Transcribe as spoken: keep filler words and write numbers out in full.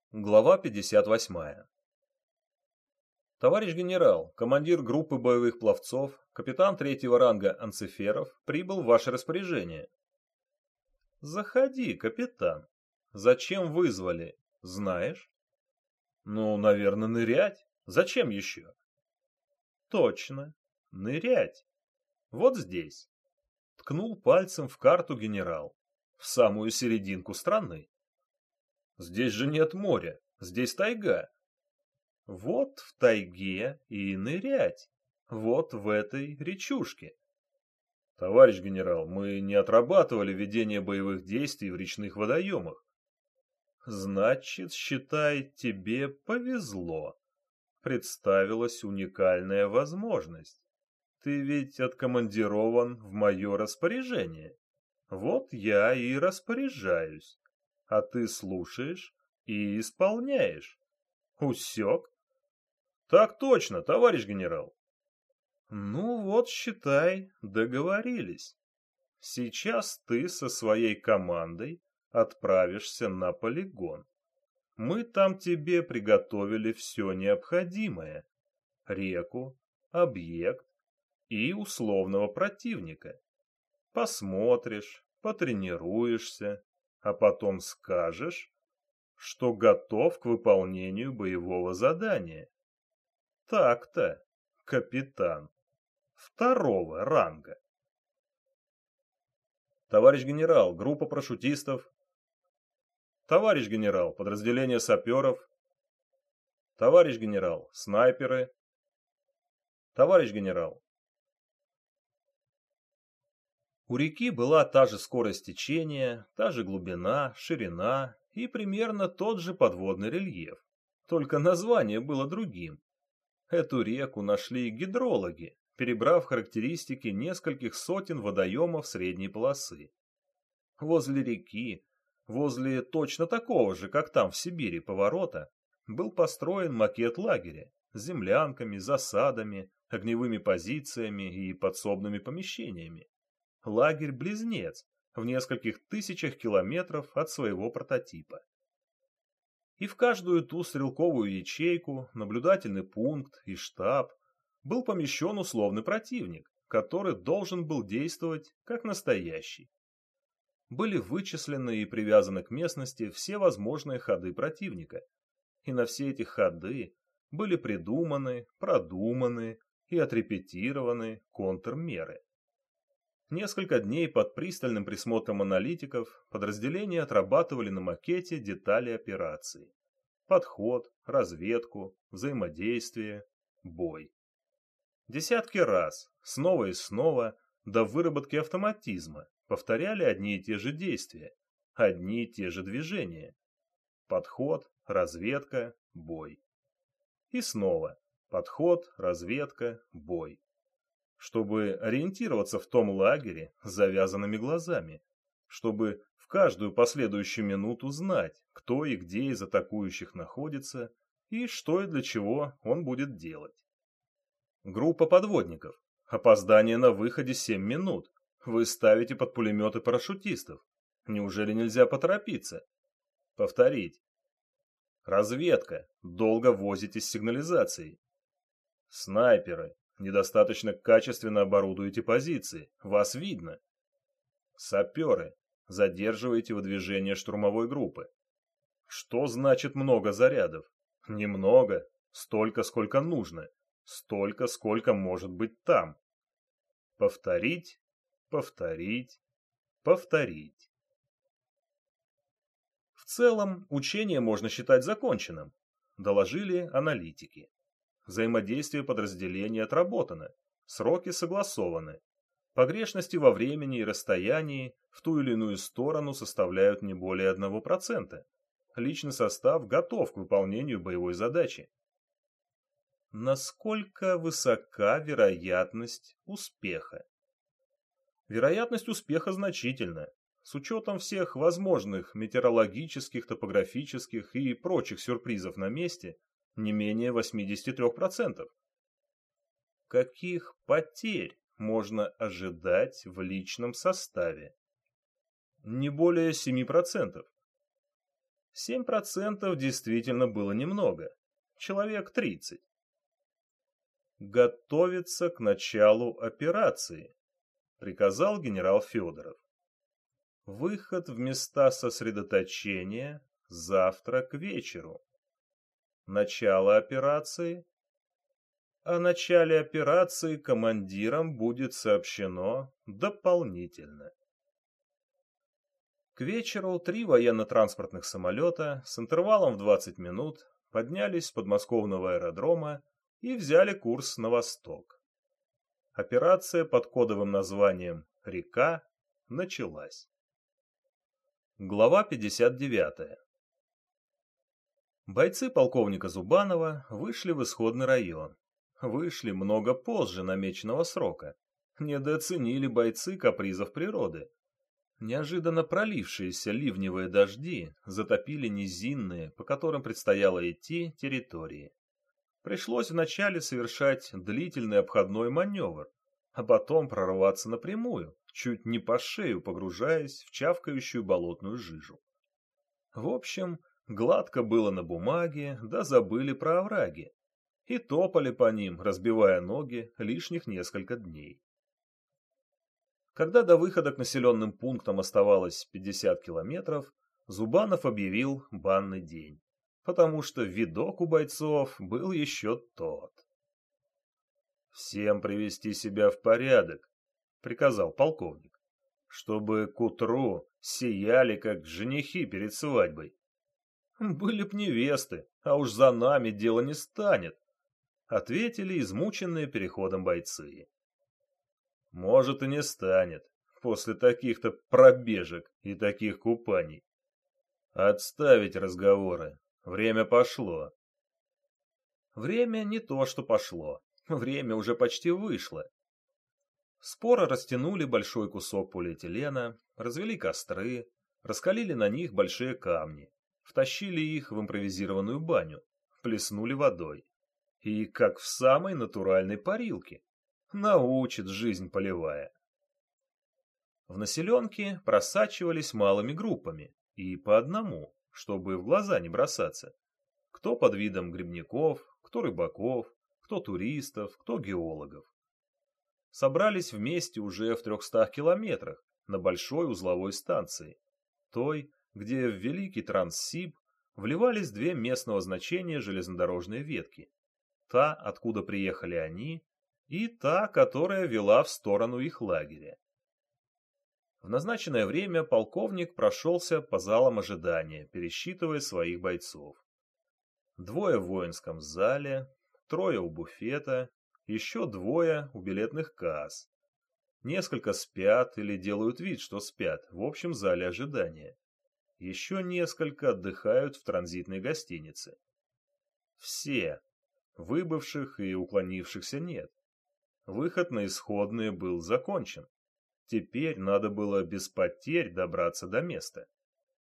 Глава пятьдесят восьмая. Товарищ генерал, командир группы боевых пловцов, капитан третьего ранга Анциферов прибыл в ваше распоряжение. Заходи, капитан. Зачем вызвали, знаешь? Ну, наверное, нырять. Зачем еще? Точно, нырять. Вот здесь. Ткнул пальцем в карту генерал. В самую серединку страны. Здесь же нет моря, здесь тайга. Вот в тайге и нырять. Вот в этой речушке. Товарищ генерал, мы не отрабатывали ведение боевых действий в речных водоемах. Значит, считай, тебе повезло. Представилась уникальная возможность. Ты ведь откомандирован в мое распоряжение. Вот я и распоряжаюсь. А ты слушаешь и исполняешь. Усек? Так точно, товарищ генерал. Ну вот, считай, договорились. Сейчас ты со своей командой отправишься на полигон. Мы там тебе приготовили все необходимое. Реку, объект и условного противника. Посмотришь, потренируешься, а потом скажешь, что готов к выполнению боевого задания. Так-то, капитан. Второго ранга. Товарищ генерал, группа парашютистов. Товарищ генерал, подразделение саперов. Товарищ генерал, снайперы. Товарищ генерал. У реки была та же скорость течения, та же глубина, ширина и примерно тот же подводный рельеф. Только название было другим. Эту реку нашли гидрологи, перебрав характеристики нескольких сотен водоемов средней полосы. Возле реки, возле точно такого же, как там в Сибири, поворота, был построен макет лагеря с землянками, засадами, огневыми позициями и подсобными помещениями. Лагерь-близнец в нескольких тысячах километров от своего прототипа. И в каждую ту стрелковую ячейку, наблюдательный пункт и штаб был помещен условный противник, который должен был действовать как настоящий. Были вычислены и привязаны к местности все возможные ходы противника, и на все эти ходы были придуманы, продуманы и отрепетированы контрмеры. Несколько дней под пристальным присмотром аналитиков подразделения отрабатывали на макете детали операции. Подход, разведку, взаимодействие, бой. Десятки раз, снова и снова, до выработки автоматизма, повторяли одни и те же действия, одни и те же движения. Подход, разведка, бой. И снова подход, разведка, бой. Чтобы ориентироваться в том лагере с завязанными глазами, чтобы в каждую последующую минуту знать, кто и где из атакующих находится и что и для чего он будет делать. Группа подводников. Опоздание на выходе семь минут. Вы ставите под пулеметы парашютистов. Неужели нельзя поторопиться? Повторить. Разведка. Долго возитесь с сигнализацией. Снайперы. Недостаточно качественно оборудуете позиции. Вас видно. Саперы. Задерживаете выдвижение штурмовой группы. Что значит много зарядов? Немного. Столько, сколько нужно. Столько, сколько может быть там. Повторить, повторить, повторить. В целом, учение можно считать законченным, доложили аналитики. Взаимодействие подразделений отработано, сроки согласованы. Погрешности во времени и расстоянии в ту или иную сторону составляют не более одного процента. Личный состав готов к выполнению боевой задачи. Насколько высока вероятность успеха? Вероятность успеха значительна, с учетом всех возможных метеорологических, топографических и прочих сюрпризов на месте, не менее восемьдесят три процента. Каких потерь можно ожидать в личном составе? Не более семи процентов. семь процентов действительно было немного. Человек тридцать. «Готовиться к началу операции», — приказал генерал Федоров. «Выход в места сосредоточения завтра к вечеру. Начало операции. О начале операции командирам будет сообщено дополнительно». К вечеру три военно-транспортных самолета с интервалом в двадцать минут поднялись с подмосковного аэродрома и взяли курс на восток. Операция под кодовым названием «Река» началась. Глава пятьдесят девятая. Бойцы полковника Зубанова вышли в исходный район. Вышли много позже намеченного срока. Недооценили бойцы капризов природы. Неожиданно пролившиеся ливневые дожди затопили низинные, по которым предстояло идти, территории. Пришлось вначале совершать длительный обходной маневр, а потом прорваться напрямую, чуть не по шею погружаясь в чавкающую болотную жижу. В общем, гладко было на бумаге, да забыли про овраги. И топали по ним, разбивая ноги, лишних несколько дней. Когда до выхода к населенным пунктам оставалось пятьдесят километров, Зубанов объявил банный день, потому что видок у бойцов был еще тот. «Всем привести себя в порядок», — приказал полковник, «чтобы к утру сияли, как женихи перед свадьбой». «Были б невесты, а уж за нами дело не станет», — ответили измученные переходом бойцы. «Может, и не станет, после таких-то пробежек и таких купаний. Отставить разговоры, время пошло». Время не то, что пошло, время уже почти вышло. Споро растянули большой кусок полиэтилена, развели костры, раскалили на них большие камни, втащили их в импровизированную баню, плеснули водой. И как в самой натуральной парилке. Научит жизнь полевая. В населенке просачивались малыми группами и по одному, чтобы в глаза не бросаться. Кто под видом грибников, кто рыбаков, кто туристов, кто геологов. Собрались вместе уже в трехстах километрах на большой узловой станции, той, где в Великий Транссиб вливались две местного значения железнодорожные ветки. Та, откуда приехали они, и та, которая вела в сторону их лагеря. В назначенное время полковник прошелся по залам ожидания, пересчитывая своих бойцов. Двое в воинском зале, трое у буфета, еще двое у билетных касс. Несколько спят или делают вид, что спят в общем зале ожидания. Еще несколько отдыхают в транзитной гостинице. Все. Выбывших и уклонившихся нет. Выход на исходные был закончен. Теперь надо было без потерь добраться до места.